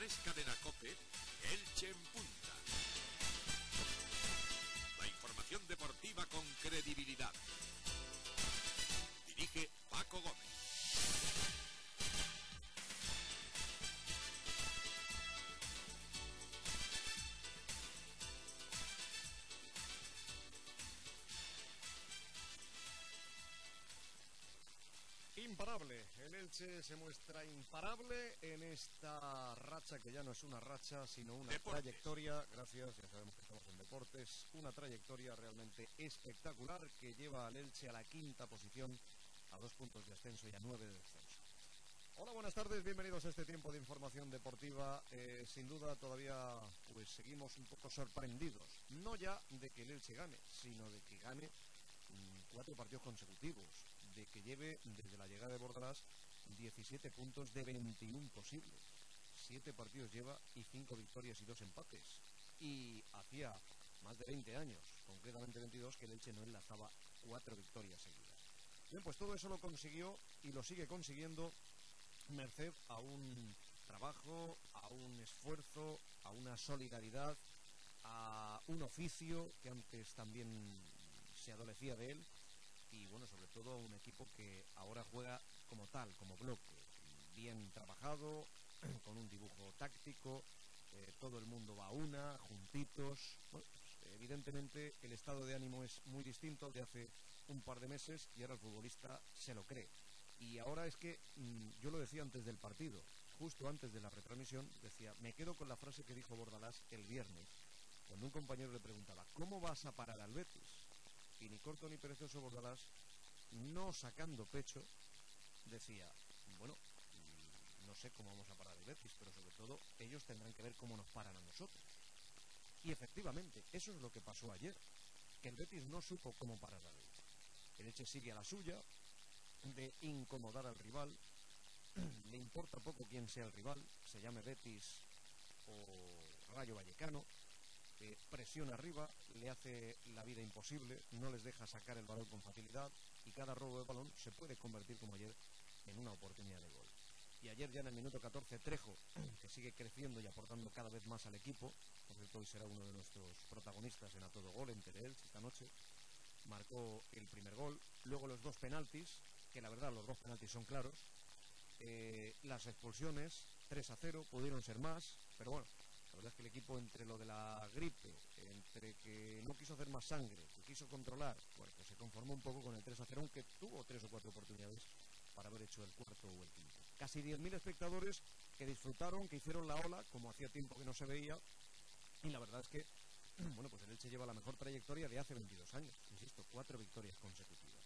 3 Cadena COPE, Elche en punta. La información deportiva con credibilidad. Dirige Paco Gómez. Imparable, el Elche se muestra imparable en esta racha que ya no es una racha, sino una trayectoria. Gracias, ya sabemos que estamos en deportes. Una trayectoria realmente espectacular que lleva al Elche a la quinta posición, a 2 puntos de ascenso y a 9 de descenso. Hola, buenas tardes, bienvenidos a este tiempo de información deportiva. Sin duda todavía pues seguimos un poco sorprendidos, no ya de que el Elche gane, sino de que gane 4 partidos consecutivos, de que lleve desde la llegada de Bordalás 17 puntos de 21 posibles. 7 partidos lleva y 5 victorias y 2 empates. Y hacía más de 20 años, concretamente 22, que el Elche no enlazaba 4 victorias seguidas. Bien, pues todo eso lo consiguió y lo sigue consiguiendo merced a un trabajo, a un esfuerzo, a una solidaridad, a un oficio que antes también se adolecía de él, y bueno, sobre todo un equipo que ahora juega como tal, como bloque, bien trabajado, con un dibujo táctico, todo el mundo va a una, juntitos. Bueno, pues, evidentemente el estado de ánimo es muy distinto al de hace un par de meses y ahora el futbolista se lo cree. Y ahora es que, yo lo decía antes del partido, justo antes de la retransmisión, decía, me quedo con la frase que dijo Bordalás el viernes, cuando un compañero le preguntaba, ¿cómo vas a parar al Betis? Y ni corto ni perezoso Bordalás, no sacando pecho, decía, bueno, no sé cómo vamos a parar el Betis, pero sobre todo ellos tendrán que ver cómo nos paran a nosotros. Y efectivamente, eso es lo que pasó ayer, que el Betis no supo cómo parar al Elche. El Elche sigue a la suya, de incomodar al rival, le importa poco quién sea el rival, se llame Betis o Rayo Vallecano. Presiona arriba, le hace la vida imposible, no les deja sacar el balón con facilidad y cada robo de balón se puede convertir, como ayer, en una oportunidad de gol. Y ayer ya en el minuto 14 Trejo, que sigue creciendo y aportando cada vez más al equipo, por cierto hoy será uno de nuestros protagonistas en A Todo Gol en Teleelch esta noche, marcó el primer gol, luego los 2 penaltis, que la verdad los 2 penaltis son claros, las expulsiones, 3-0, pudieron ser más, pero bueno, la verdad es que el equipo, entre lo de la gripe, entre que no quiso hacer más sangre, que quiso controlar, bueno, pues se conformó un poco con el 3-0, aunque tuvo 3 o 4 oportunidades para haber hecho el cuarto o el quinto. Casi 10.000 espectadores que disfrutaron, que hicieron la ola, como hacía tiempo que no se veía, y la verdad es que, bueno, pues el Elche lleva la mejor trayectoria de hace 22 años, insisto, 4 victorias consecutivas,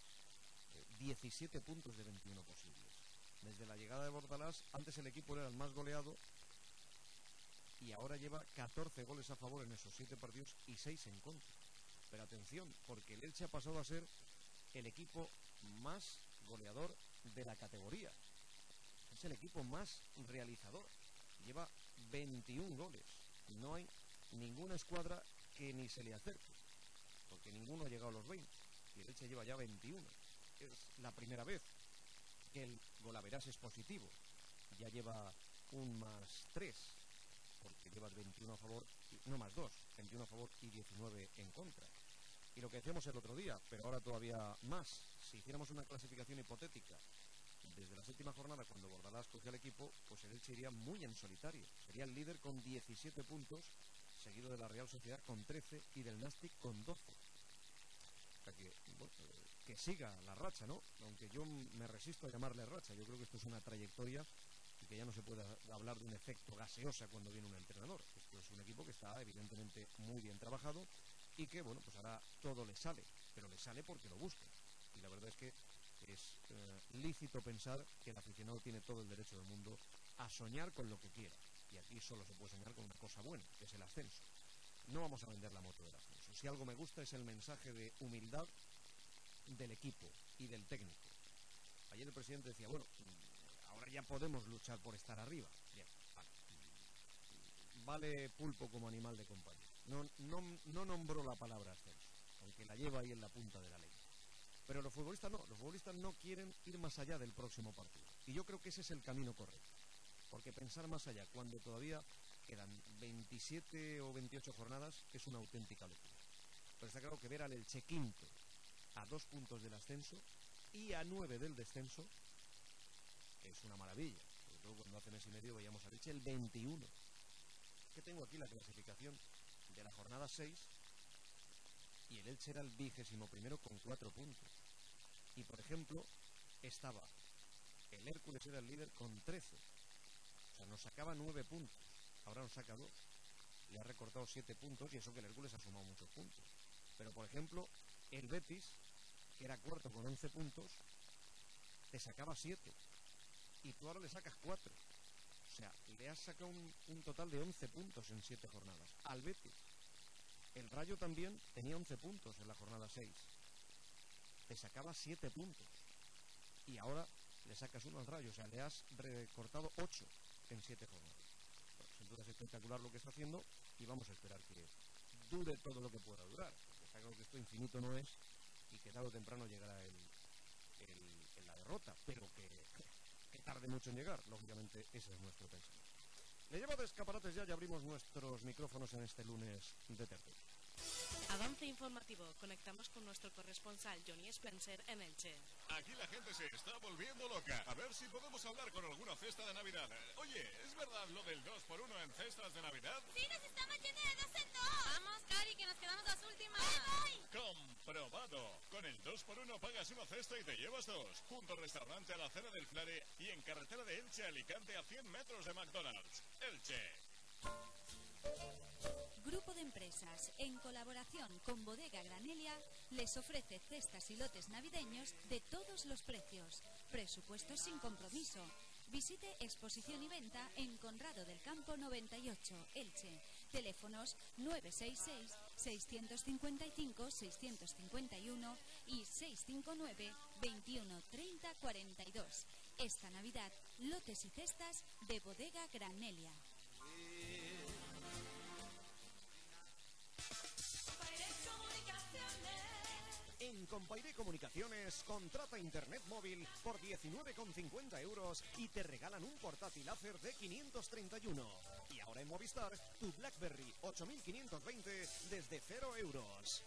17 puntos de 21 posibles. Desde la llegada de Bordalás, antes el equipo era el más goleado, y ahora lleva 14 goles a favor en esos 7 partidos y 6 en contra. Pero atención, porque el Elche ha pasado a ser el equipo más goleador de la categoría. Es el equipo más realizador. Lleva 21 goles. No hay ninguna escuadra que ni se le acerque, porque ninguno ha llegado a los 20. Y el Elche lleva ya 21. Es la primera vez que el golaveras es positivo. Ya lleva un +3. Porque llevas 21 a favor, no +2, 21 a favor y 19 en contra. Y lo que decíamos el otro día, pero ahora todavía más, si hiciéramos una clasificación hipotética, desde la 7ª jornada, cuando Bordalás cogió al equipo, pues el Elche iría muy en solitario. Sería el líder con 17 puntos, seguido de la Real Sociedad con 13 y del Nastic con 12. O sea que, bueno, que siga la racha, ¿no? Aunque yo me resisto a llamarle racha, yo creo que esto es una trayectoria y que ya no se puede hablar de un efecto gaseosa cuando viene un entrenador. Esto es un equipo que está evidentemente muy bien trabajado y que, bueno, pues ahora todo le sale, pero le sale porque lo busca. Y la verdad es que es lícito pensar que el aficionado tiene todo el derecho del mundo a soñar con lo que quiera. Y aquí solo se puede soñar con una cosa buena, que es el ascenso. No vamos a vender la moto del ascenso. Si algo me gusta es el mensaje de humildad del equipo y del técnico. Ayer el presidente decía, bueno, ahora ya podemos luchar por estar arriba. Bien, vale. Vale pulpo como animal de compañía. No nombró la palabra ascenso, aunque la lleva ahí en la punta de la lengua. Pero los futbolistas no quieren ir más allá del próximo partido. Y yo creo que ese es el camino correcto. porque pensar más allá, cuando todavía quedan 27 o 28 jornadas, es una auténtica locura. Pero está claro que ver al Elche quinto, a 2 puntos del ascenso y a 9 del descenso, es una maravilla. Sobre todo cuando hace mes y medio veíamos al Elche el 21. Que tengo aquí la clasificación de la jornada 6 y el Elche era el 21º con 4 puntos. Y por ejemplo, estaba el Hércules, era el líder con 13. O sea, nos sacaba 9 puntos. Ahora nos saca 2. Le ha recortado 7 puntos y eso que el Hércules ha sumado muchos puntos. Pero por ejemplo, el Betis, que era cuarto con 11 puntos, te sacaba 7. Y tú ahora le sacas 4. O sea, le has sacado un total de 11 puntos en 7 jornadas. Al Betis. El Rayo también tenía 11 puntos en la jornada 6. Te sacaba 7 puntos. Y ahora le sacas uno al Rayo. O sea, le has recortado 8 en 7 jornadas. Bueno, sin duda es espectacular lo que está haciendo y vamos a esperar que dure todo lo que pueda durar. Porque está claro que esto infinito no es y que tarde o temprano llegará la derrota, pero que tarde mucho en llegar. Lógicamente, ese es nuestro pensamiento. Le llevo de escaparates ya y abrimos nuestros micrófonos en este lunes de tertulia. Avance informativo. Conectamos con nuestro corresponsal Johnny Spencer en Elche. Aquí la gente se está volviendo loca. A ver si podemos hablar con alguna cesta de Navidad. Oye, ¿es verdad lo del 2x1 en cestas de Navidad? ¡Sí, nos estamos yendo de 2 en 2! ¡Vamos, Cari, que nos quedamos las últimas! ¡Ay, voy! ¡Comprobado! Con el 2x1 pagas una cesta y te llevas 2. Junto al restaurante a la Cena del Flare y en carretera de Elche a Alicante a 100 metros de McDonald's. Elche. Grupo de Empresas, en colaboración con Bodega Granelia, les ofrece cestas y lotes navideños de todos los precios. Presupuestos sin compromiso. Visite exposición y venta en Conrado del Campo 98, Elche. Teléfonos 966-655-651 y 659-2130-42. Esta Navidad, lotes y cestas de Bodega Granelia. En Compairé Comunicaciones, contrata internet móvil por 19,50 euros y te regalan un portátil Acer de 531. Y ahora en Movistar, tu BlackBerry 8520 desde 0 euros.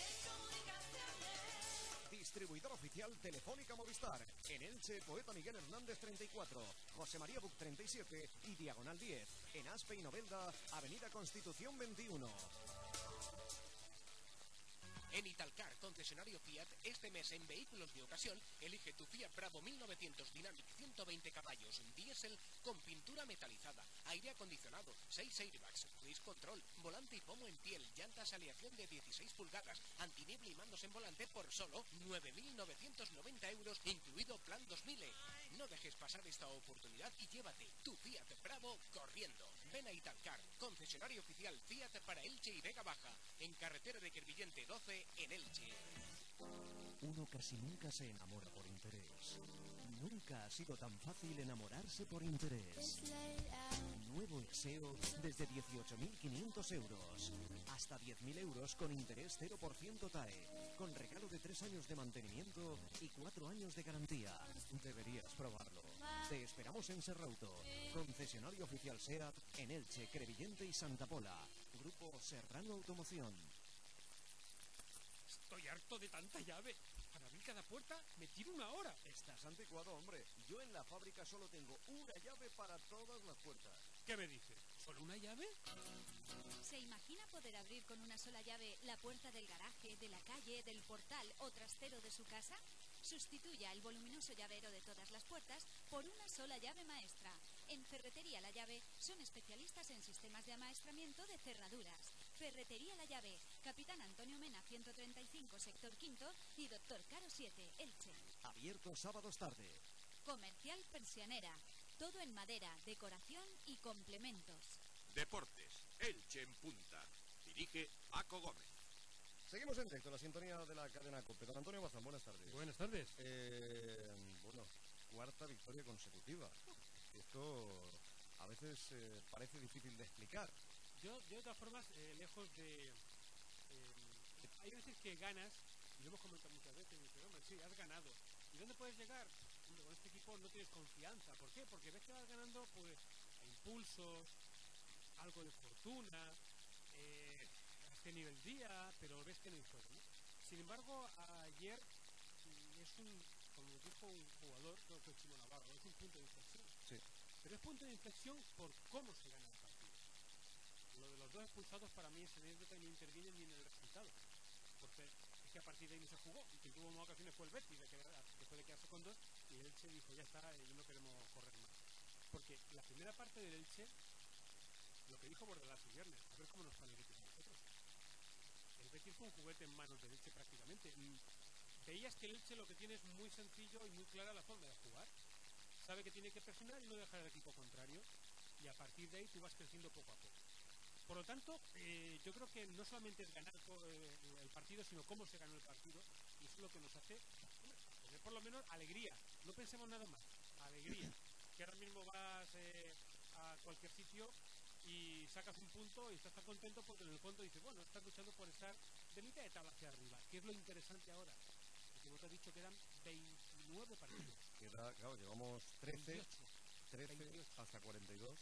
Distribuidor oficial Telefónica Movistar. En Elche, Poeta Miguel Hernández 34, José María Buc 37 y Diagonal 10. En Aspe y Novelda, Avenida Constitución 21. En Italcar, concesionario Fiat, este mes en vehículos de ocasión, elige tu Fiat Bravo 1900 Dynamic 120 caballos, diésel con pintura metalizada, aire acondicionado, 6 airbags, cruise control, volante y pomo en piel, llantas aleación de 16 pulgadas, antiniebla y mandos en volante por solo 9.990 euros, incluido plan 2000. No dejes pasar esta oportunidad y llévate tu Fiat Bravo corriendo. Ven a Italcar, concesionario oficial Fiat para Elche y Vega Baja, en carretera de Crevillente 12, en Elche. Uno casi nunca se enamora por interés. Nunca ha sido tan fácil enamorarse por interés. Nuevo Exeo desde 18.500 euros. Hasta 10.000 euros con interés 0% TAE. Con regalo de 3 años de mantenimiento y 4 años de garantía. Deberías probarlo. Te esperamos en Serrauto. Concesionario oficial SEAT en Elche, Crevillente y Santa Pola. Grupo Serrano Automoción. Estoy harto de tanta llave. Para abrir cada puerta me tiro 1 hora. Estás anticuado, hombre. Yo en la fábrica solo tengo una llave para todas las puertas. ¿Qué me dice? ¿Solo una llave? ¿Se imagina poder abrir con una sola llave la puerta del garaje, de la calle, del portal o trastero de su casa? Sustituya el voluminoso llavero de todas las puertas por una sola llave maestra. En Ferretería La Llave son especialistas en sistemas de amaestramiento de cerraduras. Ferretería La Llave, Capitán Antonio Mena 135, sector quinto y Doctor Caro 7, Elche. Abierto sábados tarde. Comercial Persianera. Todo en madera, decoración y complementos. Deportes, Elche en punta. Dirige Paco Gómez. Seguimos en directo, la sintonía de la cadena COPE. Don Antonio Bazán, buenas tardes. Buenas tardes. Bueno, 4ª victoria consecutiva. Esto a veces parece difícil de explicar. Yo de todas formas, lejos de... hay veces que ganas, y lo hemos comentado muchas veces, y dices, hombre, sí, has ganado. ¿Y dónde puedes llegar? hombre, con este equipo no tienes confianza. ¿Por qué? Porque ves que vas ganando pues a impulsos, algo de fortuna, has tenido el día, pero ves que no hay juego, ¿no? Sin embargo, ayer es como dijo un jugador, creo que es Chimo Navarro, es un punto de inflexión. Sí. Pero es punto de inflexión por cómo se gana el partido. Lo de los dos expulsados para mí es anécdota y no interviene ni en el resultado. Porque es que a partir de ahí no se jugó. Y quien tuvo más ocasiones fue el Betis, después de quedarse con 2, y el Elche dijo, ya está, y no queremos correr más. Porque la primera parte del Elche, lo que dijo Bordalás el viernes, a ver cómo nos van a Betis a nosotros. El Betis fue un juguete en manos del Elche prácticamente. Veías que el Elche lo que tiene es muy sencillo y muy clara la forma de jugar. Sabe que tiene que presionar y no dejar al equipo contrario, y a partir de ahí tú vas creciendo poco a poco. Por lo tanto, yo creo que no solamente es ganar el partido, sino cómo se ganó el partido, y eso es lo que nos hace tener por lo menos alegría. No pensemos nada más, alegría. Que ahora mismo vas a cualquier sitio y sacas un punto y estás tan contento porque en el fondo dices, bueno, estás luchando por estar de mitad de tabla hacia arriba, que es lo interesante ahora. Como te he dicho, quedan 29 partidos. Claro, llevamos 13 28. hasta 42.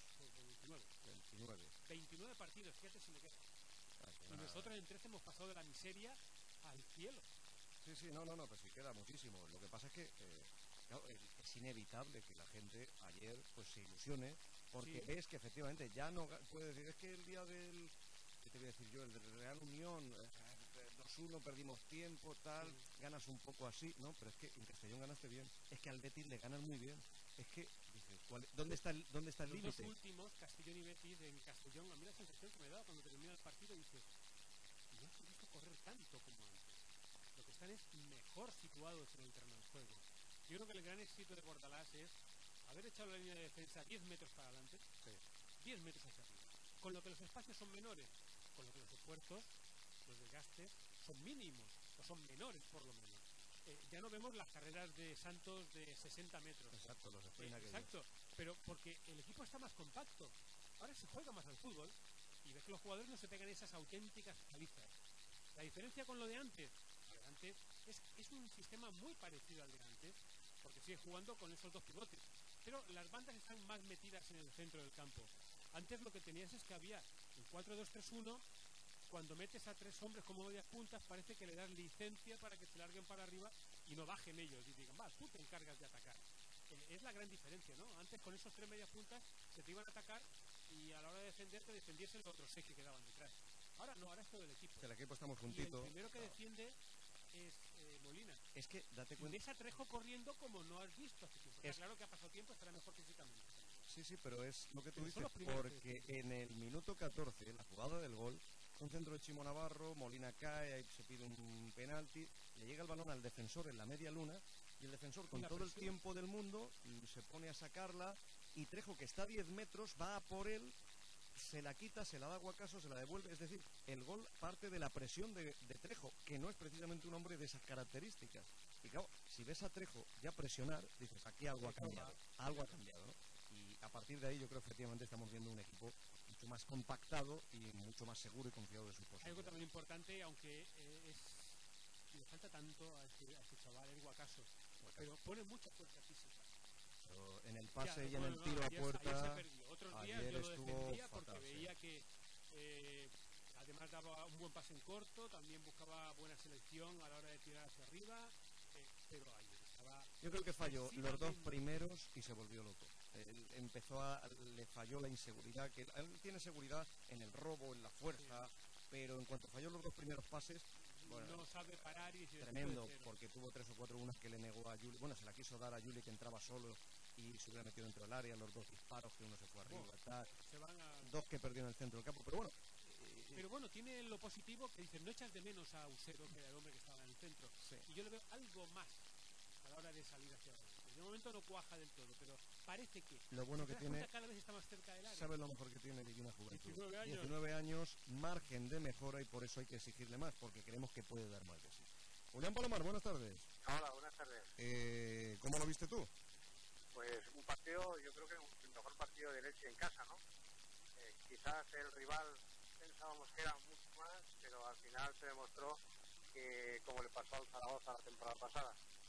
29 partidos, fíjate si me quedo. Y nosotros en 13 hemos pasado de la miseria al cielo. Sí, no, pues sí queda muchísimo. Lo que pasa es que claro, es inevitable que la gente ayer pues se ilusione, porque ves que efectivamente ya no puede decir, es que el día del, ¿qué te voy a decir yo? El del Real Unión, 2-1, perdimos tiempo, tal, ganas un poco así, no, pero es que en Castellón ganaste bien, es que al Betis le ganas muy bien, es que, dices, ¿dónde está el límite? Los dos últimos, Castellón y Betis, en Castellón, a mí la sensación que me da cuando termina el partido, dices, no he visto correr tanto como antes. Lo que están es mejor situados en el terreno del juego. Yo creo que el gran éxito de Bordalás es haber echado la línea de defensa 10 metros para adelante, 10 metros hacia arriba, con lo que los espacios son menores, con lo que los esfuerzos, los desgastes, son mínimos, o son menores por lo menos. Ya no vemos las carreras de Santos de 60 metros. Exacto, los sprint exacto, pero porque el equipo está más compacto. Ahora se juega más al fútbol y ves que los jugadores no se pegan esas auténticas palizas. La diferencia con lo de antes es un sistema muy parecido al de antes, porque sigue jugando con esos dos pivotes, pero las bandas están más metidas en el centro del campo. Antes lo que tenías es que había el 4-2-3-1. Cuando metes a 3 hombres como medias puntas, parece que le das licencia para que se larguen para arriba y no bajen ellos y digan, va, tú te encargas de atacar. Es la gran diferencia, ¿no? Antes con esos 3 medias puntas se te iban a atacar y a la hora de defender te defendiesen los otros 6 que quedaban detrás. Ahora no, ahora es todo el equipo. El equipo estamos juntitos. Y el primero que defiende es Molina. Es que date cuenta. Y ves a Trejo corriendo como no has visto hace tiempo. Está claro que ha pasado tiempo, estará mejor físicamente. Sí, pero es lo que tú dices, porque en el minuto 14, la jugada del gol, un centro de Chimo Navarro, Molina cae, ahí se pide un penalti, le llega el balón al defensor en la media luna, y el defensor con todo el tiempo del mundo se pone a sacarla, y Trejo, que está a 10 metros, va a por él, se la quita, se la da a Guacaso, se la devuelve. Es decir, el gol parte de la presión de Trejo, que no es precisamente un hombre de esas características. Y claro, si ves a Trejo ya presionar, dices, aquí algo ha cambiado, ¿no? Y a partir de ahí yo creo que efectivamente estamos viendo un equipo mucho más compactado y mucho más seguro y confiado de sus posiciones. Algo también importante, aunque le falta tanto a este chaval, es Guacaso, pero pone mucha fuerza física. Pero en el pase y en el tiro a puerta, ayer se perdió. Otros días yo lo defendía porque veía que además daba un buen pase en corto, también buscaba buena selección a la hora de tirar hacia arriba, pero ayer estaba... Yo creo que falló los dos primeros y se volvió loco. Le falló la inseguridad, que él tiene seguridad en el robo, en la fuerza, pero en cuanto falló los dos primeros pases, bueno, no sabe parar y tremendo, porque tuvo 3 o 4 unas que le negó a Juli, bueno, se la quiso dar a Juli, que entraba solo y se hubiera metido dentro del área, los dos disparos, que uno se fue arriba, dos que perdió en el centro del campo, pero bueno. Pero bueno, tiene lo positivo que dicen, no echas de menos a Usero, que era el hombre que estaba en el centro, y yo le veo algo más a la hora de salir hacia adelante. De momento no cuaja del todo, pero parece que lo bueno que tiene, cada vez está más cerca del área. ¿Sabes lo mejor que tiene? Divina juventud. 19 años, margen de mejora, y por eso hay que exigirle más, porque creemos que puede dar más de sí. Julián Palomar, buenas tardes. Hola, buenas tardes. ¿Cómo lo viste tú? Pues un partido, yo creo que el mejor partido de Elche en casa, ¿no? Quizás el rival pensábamos que era mucho más, pero al final se demostró que, como le pasó al Zaragoza la temporada pasada,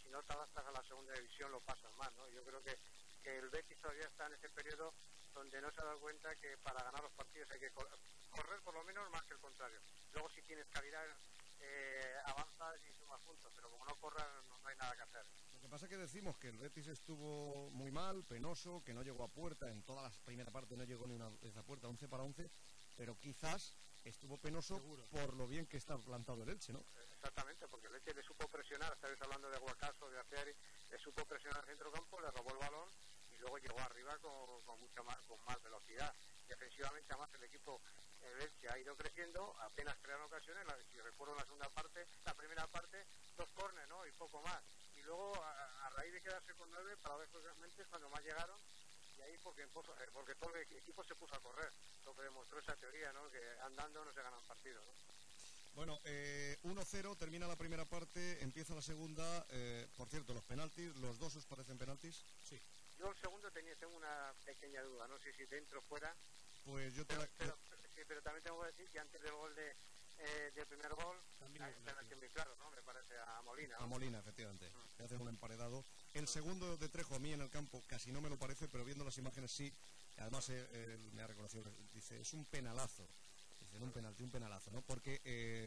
si no te adaptas a la segunda división lo pasas mal, ¿no? Yo creo que el Betis todavía está en ese periodo donde no se ha dado cuenta que para ganar los partidos hay que correr por lo menos más que el contrario. Luego si tienes calidad avanzas y sumas puntos, pero como no corras no hay nada que hacer. Lo que pasa es que decimos que el Betis estuvo muy mal, penoso, que no llegó a puerta, en toda la primera parte no llegó ni una vez a puerta, 11 para 11, pero quizás estuvo penoso por lo bien que está plantado el Elche, ¿no? Exactamente, porque el Elche le supo presionar, estáis hablando de Guacaso, de Aciari, le supo presionar al centrocampo, le robó el balón y luego llegó arriba con más velocidad. Defensivamente, además, el equipo el Elche ha ido creciendo, apenas crearon ocasiones, si recuerdo la primera parte, 2 córner, ¿no? Y poco más. Y luego, a raíz de quedarse con 9, paradójicamente es cuando más llegaron, y ahí porque todo el equipo se puso a correr, lo que demostró esa teoría, ¿no? Que andando no se ganan partidos, ¿no? Bueno, 1-0, termina la primera parte, empieza la segunda. Por cierto, los penaltis, ¿los dos os parecen penaltis? Sí. Yo el segundo tengo una pequeña duda, no sé si dentro o fuera. Pues yo pero también tengo que decir que antes del gol del primer gol, hay un penalti muy claro, ¿no? Me parece a Molina, ¿no? A Molina, efectivamente. Le hacen un emparedado. El segundo de Trejo, a mí en el campo casi no me lo parece, pero viendo las imágenes sí. Además, él me ha reconocido, dice, es un penalazo. Dice, un penalazo, ¿no? Porque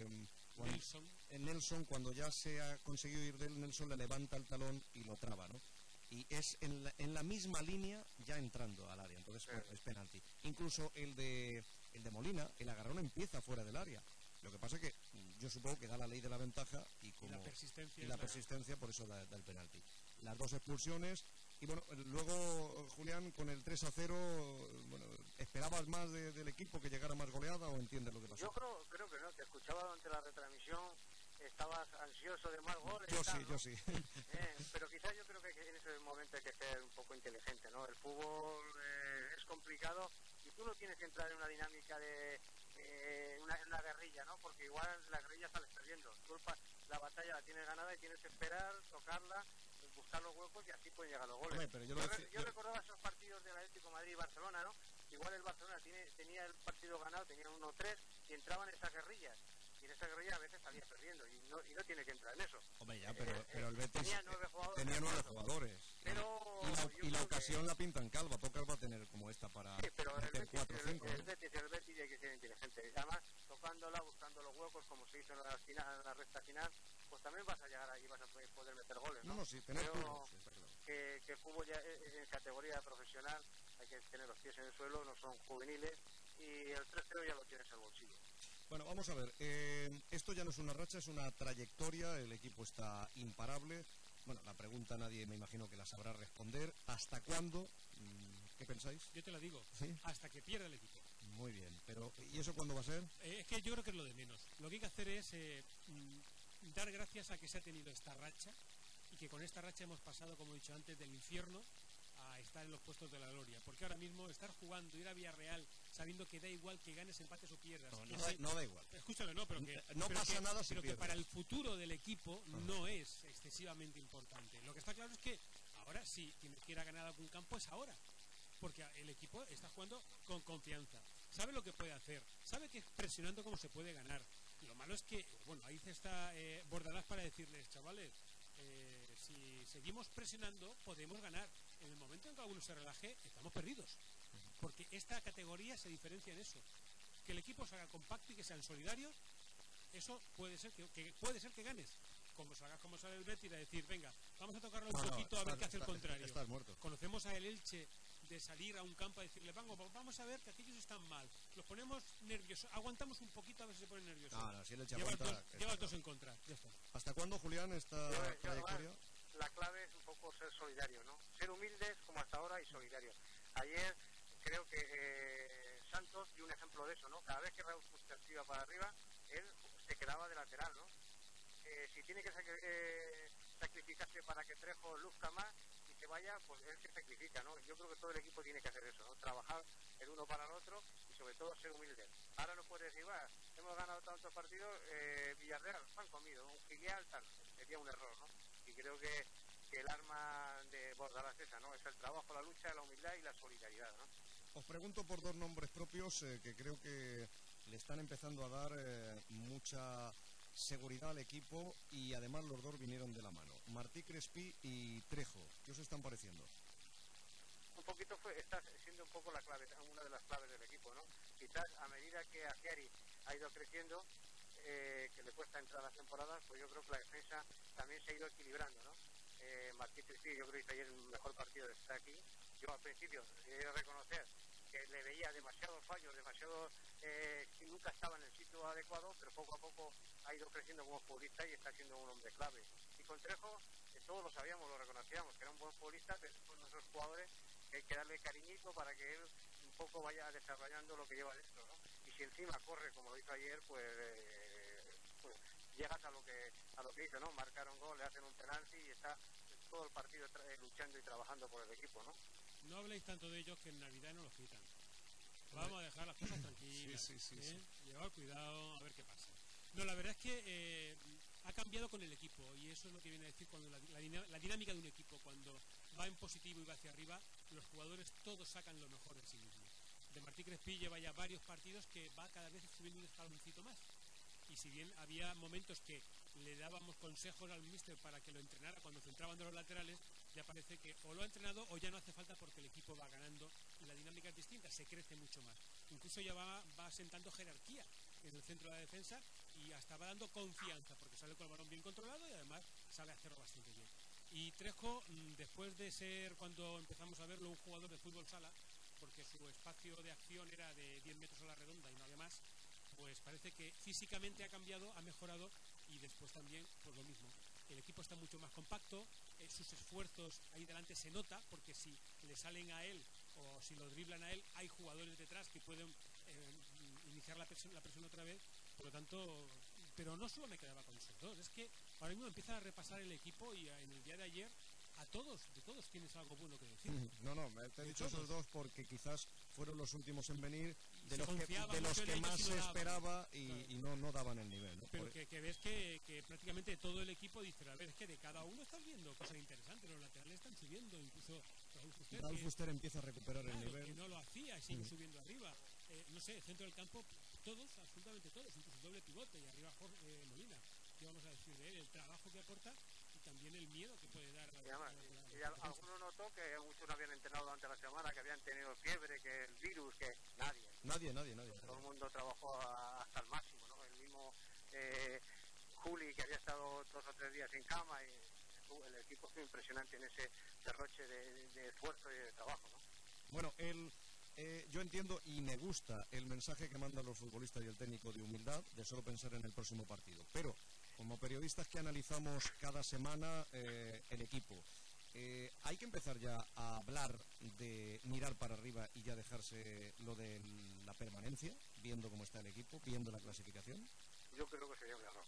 Nelson, cuando ya se ha conseguido ir del Nelson, le levanta el talón y lo traba, ¿no? Y es en la misma línea ya entrando al área, entonces es penalti. Incluso el de Molina, el agarrón empieza fuera del área. Lo que pasa es que yo supongo que da la ley de la ventaja y la persistencia, por eso da el penalti. Las 2 expulsiones y bueno, luego Julián con el 3-0, bueno, ¿esperabas más del equipo, que llegara más goleada, o entiendes lo que pasó? Yo creo que no, te escuchaba durante la retransmisión, estabas ansioso de más goles. Yo sí. Pero quizás yo creo que en ese momento hay que ser un poco inteligente, ¿no? El fútbol es complicado y tú no tienes que entrar en una dinámica de una guerrilla, ¿no? Porque igual la guerrilla sales perdiendo. Tú la batalla la tienes ganada y tienes que esperar, tocarla, buscar los huecos y así pueden llegar los goles. Hombre, pero yo recordaba esos partidos del Atlético de Madrid y Barcelona, ¿no? Igual el Barcelona tenía el partido ganado, tenía 1-3 y entraban en esas guerrillas. Y en esa guerrilla a veces salía perdiendo y no tiene que entrar en eso. Hombre, ya, pero el Betis tenía 9 jugadores. Y la ocasión la pintan calva. Pocas va a tener como esta para meter 4 o 5. El Betis hay que ser inteligente. Además, tocándola, buscando los huecos, como se hizo en la recta final, pues también vas a llegar ahí y vas a poder meter goles, ¿no? Sí, tener turnos, sí, que el fútbol ya en categoría profesional hay que tener los pies en el suelo, no son juveniles, y el 3-0 ya lo tienes en el bolsillo. Bueno, vamos a ver, esto ya no es una racha, es una trayectoria, el equipo está imparable. Bueno, la pregunta nadie me imagino que la sabrá responder. ¿Hasta cuándo? ¿Qué pensáis? Yo te la digo, ¿sí? Hasta que pierda el equipo. Muy bien, pero ¿y eso cuándo va a ser? Es que yo creo que es lo de menos. Lo que hay que hacer es dar gracias a que se ha tenido esta racha y que con esta racha hemos pasado, como he dicho antes, del infierno a estar en los puestos de la gloria, porque ahora mismo estar jugando, ir a Villarreal sabiendo que da igual que ganes, empates o pierdas, no da igual. Escúchalo, no, pero pasa nada si pero pierdes. que para el futuro del equipo no es excesivamente importante. Lo que está claro es que ahora sí, quien quiera ganar algún campo es ahora, porque el equipo está jugando con confianza, sabe lo que puede hacer, sabe que presionando cómo se puede ganar. Lo malo es que, bueno, ahí está Bordalás para decirles, chavales, si seguimos presionando podemos ganar. En el momento en que alguno se relaje, estamos perdidos. Porque esta categoría se diferencia en eso. Que el equipo salga compacto y que sean solidarios, eso puede ser que ganes. Como sale el Betis a decir, venga, vamos a tocarlo un poquito a ver qué hace el contrario. Estás muerto. Conocemos a el Elche de salir a un campo a decirle, vamos a ver que aquellos están mal. Los ponemos nerviosos, aguantamos un poquito a ver si se ponen nerviosos. No, si el Elche aguanta... Lleva dos en contra, ya está. ¿Hasta cuándo, Julián, esta trayectoria? La clave es un poco ser solidario, ¿no? Ser humildes como hasta ahora y solidarios. Ayer creo que Santos dio un ejemplo de eso, ¿no? Cada vez que Raúl Fuster iba para arriba, él se quedaba de lateral, ¿no? Si tiene que sacrificarse para que Trejo luzca más y se vaya, pues él se sacrifica, ¿no? Yo creo que todo el equipo tiene que hacer eso, ¿no? Trabajar el uno para el otro y sobre todo ser humildes. Ahora no puedes decir, hemos ganado tantos partidos, Villarreal, han comido, un filial, tal, sería un error, ¿no? Y creo que el arma de Bordalás es esa, ¿no? Es el trabajo, la lucha, la humildad y la solidaridad, ¿no? Os pregunto por 2 nombres propios que creo que le están empezando a dar mucha seguridad al equipo y además los 2 vinieron de la mano. Martí Crespí y Trejo. ¿Qué os están pareciendo? Un poquito está siendo un poco la clave, una de las claves del equipo, ¿no? Quizás a medida que Ajiari ha ido creciendo, que le cuesta entrar a las temporadas, pues yo creo que la defensa también se ha ido equilibrando, ¿no? Martí Crespí, yo creo que hizo ayer el mejor partido de estar aquí. Yo al principio he de reconocer que le veía demasiados fallos, que nunca estaba en el sitio adecuado, pero poco a poco ha ido creciendo como futbolista y está siendo un hombre clave. Y con Trejo, todos lo sabíamos, lo reconocíamos, que era un buen futbolista, pero son esos jugadores que hay que darle cariñito para que él un poco vaya desarrollando lo que lleva dentro, ¿no? Y si encima corre como lo hizo ayer, pues llegas a lo que hizo, ¿no? Marcaron gol, le hacen un penalti y está todo el partido luchando y trabajando por el equipo, ¿no? No habléis tanto de ellos que en Navidad no los quitan. Vamos a dejar las cosas tranquilas. Sí. Llevar cuidado, a ver qué pasa. No, la verdad es que ha cambiado con el equipo y eso es lo que viene a decir cuando la dinámica de un equipo, cuando va en positivo y va hacia arriba, los jugadores todos sacan lo mejor de sí mismos. De Martí Crespí lleva ya varios partidos que va cada vez subiendo un escaloncito más. Y si bien había momentos que le dábamos consejos al míster para que lo entrenara cuando se entraban de los laterales, ya parece que o lo ha entrenado o ya no hace falta porque el equipo va ganando y la dinámica es distinta, se crece mucho más. Incluso ya va sentando jerarquía en el centro de la defensa y hasta va dando confianza porque sale con el balón bien controlado y además sabe hacerlo bastante bien. Y Trejo, después de ser, cuando empezamos a verlo, un jugador de fútbol sala, porque su espacio de acción era de 10 metros a la redonda y no había más, pues parece que físicamente ha cambiado, ha mejorado y después también pues lo mismo. El equipo está mucho más compacto, sus esfuerzos ahí delante se nota porque si le salen a él o si lo driblan a él hay jugadores detrás que pueden iniciar la presión otra vez, por lo tanto, pero no solo me quedaba con esos dos, es que ahora mismo empieza a repasar el equipo y en el día de ayer de todos tienes algo bueno que decir. No, te he dicho esos dos porque quizás fueron los últimos en venir, de los que más se esperaba y no daban el nivel, ¿no? Pero que ves que prácticamente todo el equipo dice, a ver, es que de cada uno estás viendo cosas interesantes, los laterales están subiendo, incluso Raúl Fuster empieza a recuperar el nivel. Que no lo hacía y sigue subiendo arriba. No sé, centro del campo, todos, absolutamente todos, incluso doble pivote y arriba Molina. ¿Qué vamos a decir de él? El trabajo que aporta y también el miedo que puede dar. Y alguno notó que muchos no habían entrenado durante la semana, que habían tenido fiebre, que el virus, que nadie. Todo el mundo trabajó hasta el máximo, ¿no? El mismo Juli, que había estado 2 o 3 días en cama, y el equipo fue impresionante en ese derroche de esfuerzo y de trabajo, ¿no? Bueno, yo entiendo y me gusta el mensaje que mandan los futbolistas y el técnico de humildad, de solo pensar en el próximo partido, pero como periodistas que analizamos cada semana el equipo, hay que empezar ya a hablar de mirar para arriba y ya dejarse lo de la permanencia, viendo cómo está el equipo, viendo la clasificación. Yo creo que sería un error.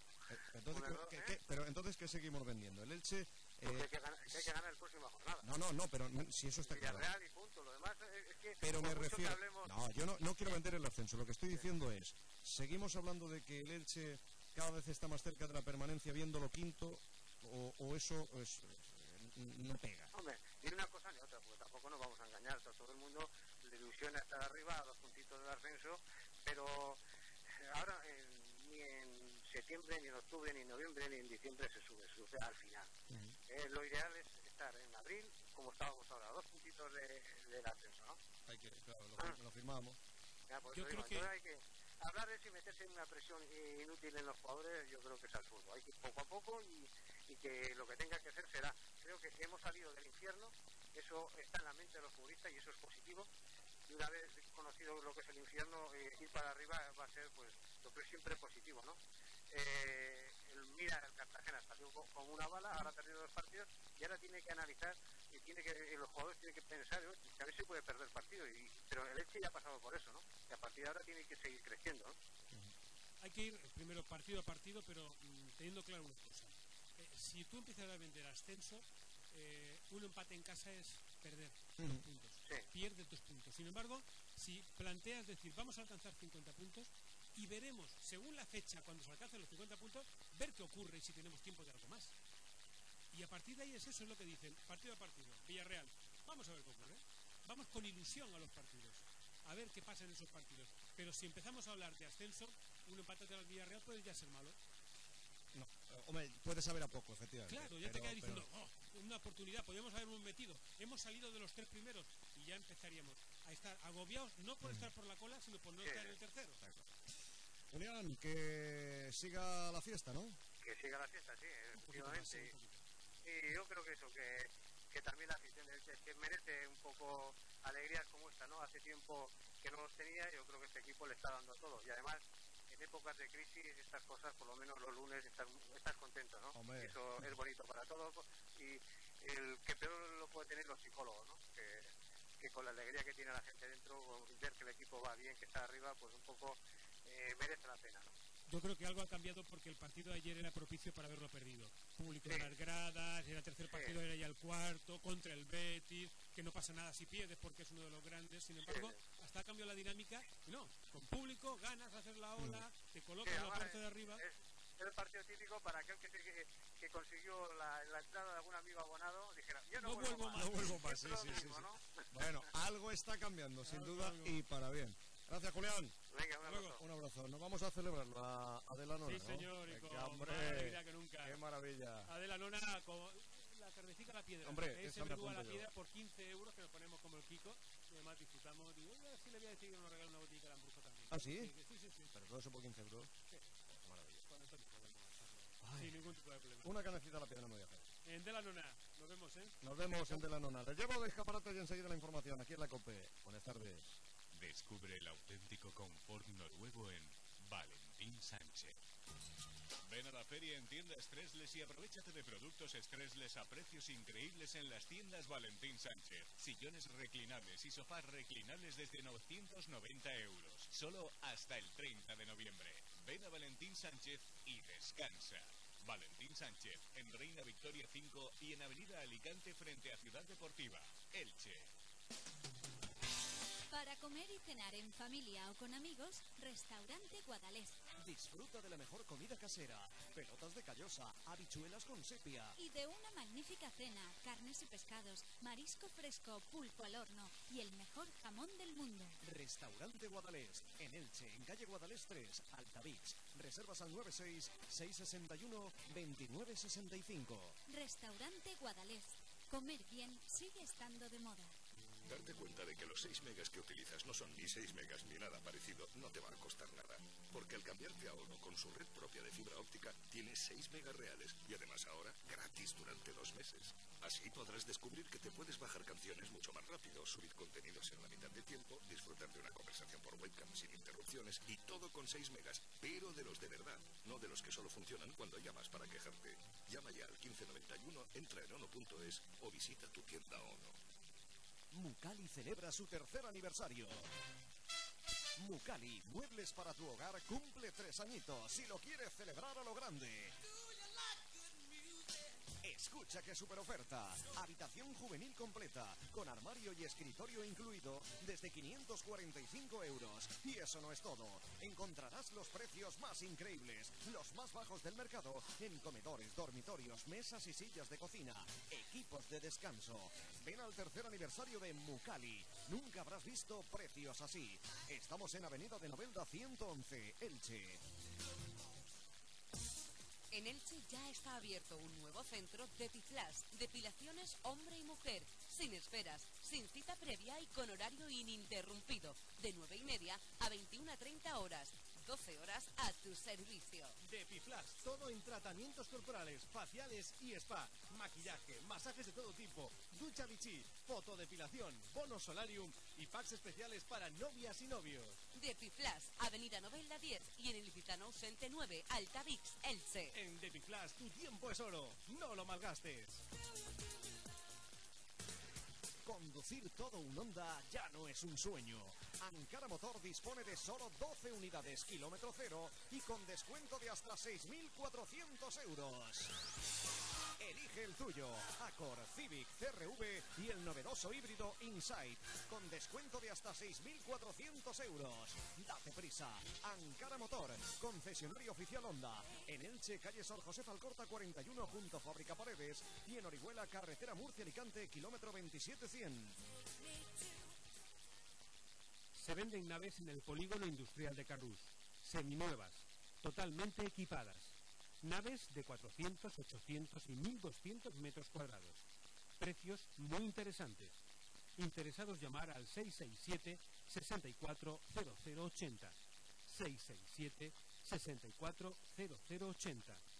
Pero entonces, ¿qué seguimos vendiendo? El Elche... hay que ganar el próximo jornada. No, pero si eso está claro. Villarreal y punto. Lo demás es que... Pero me refiero... No, yo no quiero vender el ascenso. Lo que estoy diciendo es, seguimos hablando de que el Elche cada vez está más cerca de la permanencia viéndolo quinto, o eso no pega. Hombre, ni una cosa ni otra, porque tampoco nos vamos a engañar. Todo el mundo le ilusiona estar arriba a 2 puntitos del ascenso, pero ahora ni en septiembre, ni en octubre, ni en noviembre, ni en diciembre se sube al final. Lo ideal es estar en abril, como estábamos ahora, 2 puntitos del ascenso, ¿no? Lo firmamos. Ya, pues yo creo que hay que hablar de eso y meterse en una presión inútil en los jugadores. Yo creo que es absurdo. Hay que ir poco a poco y que lo que tenga que hacer será. Creo que hemos salido del infierno, eso está en la mente de los futbolistas y eso es positivo. Y una vez conocido lo que es el infierno, ir para arriba va a ser pues lo que es siempre positivo, ¿no? El Cartagena salió como una bala, ahora ha perdido 2 partidos y ahora tiene que analizar los jugadores tienen que pensar que a veces puede perder partido, pero el Elche ya ha pasado por eso, ¿no? Y a partir de ahora tiene que seguir creciendo, ¿no? Hay que ir primero partido a partido, pero teniendo claro una cosa. Si tú empiezas a vender ascenso, un empate en casa es perder 2 puntos. Sí. Pierdes 2 puntos. Sin embargo, si planteas decir, vamos a alcanzar 50 puntos y veremos, según la fecha, cuando se alcancen los 50 puntos, ver qué ocurre y si tenemos tiempo de algo más. Y a partir de ahí es lo que dicen, partido a partido. Villarreal, vamos a ver qué ocurre. Vamos con ilusión a los partidos, a ver qué pasa en esos partidos. Pero si empezamos a hablar de ascenso, un empate al Villarreal puede ya ser malo. No. Hombre, puede saber a poco, efectivamente. Claro, ya te quedas diciendo, una oportunidad, podríamos habernos metido. Hemos salido de los 3 primeros y ya empezaríamos a estar agobiados, no por estar por la cola, sino por no estar en el tercero. Julián, que siga la fiesta, ¿no? Que siga la fiesta, sí, efectivamente. Y yo creo que eso, que también la afición del Elche que merece un poco alegrías como esta, ¿no? Hace tiempo que no los tenía, yo creo que este equipo le está dando todo. Y además, en épocas de crisis, estas cosas, por lo menos los lunes, estás contento, ¿no? Hombre. Eso es bonito para todos. Y el que peor lo puede tener los psicólogos, ¿no? Que con la alegría que tiene la gente dentro, ver que el equipo va bien, que está arriba, pues un poco merece la pena, ¿no? Yo creo que algo ha cambiado porque el partido de ayer era propicio para haberlo perdido. Público en las gradas, era el tercer partido, era ya el cuarto, contra el Betis, que no pasa nada si pierdes porque es uno de los grandes. Sin embargo, hasta ha cambiado la dinámica. Y no, con público, ganas hacer la ola, te colocas en la parte de arriba. Es el partido típico para aquel que consiguió la entrada de algún amigo abonado, dijera, yo no vuelvo más. No vuelvo más, sí. ¿no? Bueno, algo está cambiando, sin duda, y para bien. Gracias, Julián. Venga, un abrazo. Un abrazo. Nos vamos a celebrarlo a Adela Nona, Sí, señor, ¿no? y con hombre, más alegría que nunca. ¡Qué maravilla! Adela Nona, con la carnecita a la piedra. Hombre, ese esa me menú a la apunto yo. piedra por 15 euros que nos ponemos como el Kiko. Y además disfrutamos. Digo, a ver si le voy a decir que nos regala una botella de Lambrusco también. ¿Ah, sí? Sí. Pero todo eso por 15 euros. Sí. Qué maravilla. Con esto mismo podemos gastarlo. Sin ningún tipo de problema. Una canecita a la piedra no voy a hacer. En De la Nona, nos vemos, ¿eh? Nos vemos en De la Nona. Les llevo de escaparate y enseguida la información aquí en la COPE. Buenas tardes. Descubre el auténtico confort noruego en Valentín Sánchez. Ven a la feria en tiendas Stressless y aprovechate de productos Stressless a precios increíbles en las tiendas Valentín Sánchez. Sillones reclinables y sofás reclinables desde 990 euros. Solo hasta el 30 de noviembre. Ven a Valentín Sánchez y descansa. Valentín Sánchez, en Reina Victoria 5 y en Avenida Alicante frente a Ciudad Deportiva, Elche. Para comer y cenar en familia o con amigos, Restaurante Guadalest. Disfruta de la mejor comida casera, pelotas de callosa, habichuelas con sepia. Y de una magnífica cena, carnes y pescados, marisco fresco, pulpo al horno y el mejor jamón del mundo. Restaurante Guadalest, en Elche, en calle Guadalest 3, Altavix. Reservas al 96-661-2965. Restaurante Guadalest. Comer bien sigue estando de moda. Darte cuenta de que los 6 megas que utilizas no son ni 6 megas ni nada parecido no te va a costar nada. Porque al cambiarte a Ono con su red propia de fibra óptica, tienes 6 megas reales y además ahora gratis durante 2 meses. Así podrás descubrir que te puedes bajar canciones mucho más rápido, subir contenidos en la mitad de tiempo, disfrutar de una conversación por webcam sin interrupciones y todo con 6 megas, pero de los de verdad, no de los que solo funcionan cuando llamas para quejarte. Llama ya al 1591, entra en ono.es o visita tu tienda Ono. Mucali celebra su tercer aniversario. Mucali, muebles para tu hogar, cumple 3 añitos y lo quieres celebrar a lo grande. Escucha qué super oferta. Habitación juvenil completa, con armario y escritorio incluido, desde 545 euros. Y eso no es todo. Encontrarás los precios más increíbles, los más bajos del mercado, en comedores, dormitorios, mesas y sillas de cocina, equipos de descanso. Ven al tercer aniversario de Mucali. Nunca habrás visto precios así. Estamos en Avenida de Novelda 111, Elche. En Elche ya está abierto un nuevo centro de Tiflas, depilaciones hombre y mujer, sin esperas, sin cita previa y con horario ininterrumpido, de 9:30 a 21:30 horas. 12 horas a tu servicio. Depiflash, todo en tratamientos corporales, faciales y spa, maquillaje, masajes de todo tipo, ducha Vichy, fotodepilación, bono solarium y packs especiales para novias y novios. Depiflash, Avenida Novelda 10 y en el Ilicitano Ausente 9, Altavix, Elche. En Depiflash tu tiempo es oro, no lo malgastes. Conducir todo un Honda ya no es un sueño. Ankara Motor dispone de solo 12 unidades kilómetro cero y con descuento de hasta 6.400 euros. Elige el tuyo, Accord, Civic, CR-V y el novedoso híbrido Insight, con descuento de hasta 6.400 euros. Date prisa, Ankara Motor, concesionario oficial Honda, en Elche, calle Sor José Alcorta 41, junto a Fábrica Paredes, y en Orihuela, carretera Murcia-Alicante, kilómetro 27-100. Se venden naves en el polígono industrial de Carrús, seminuevas, totalmente equipadas. Naves de 400, 800 y 1200 metros cuadrados. Precios muy interesantes. Interesados llamar al 667 64 0080. 667 64 0080.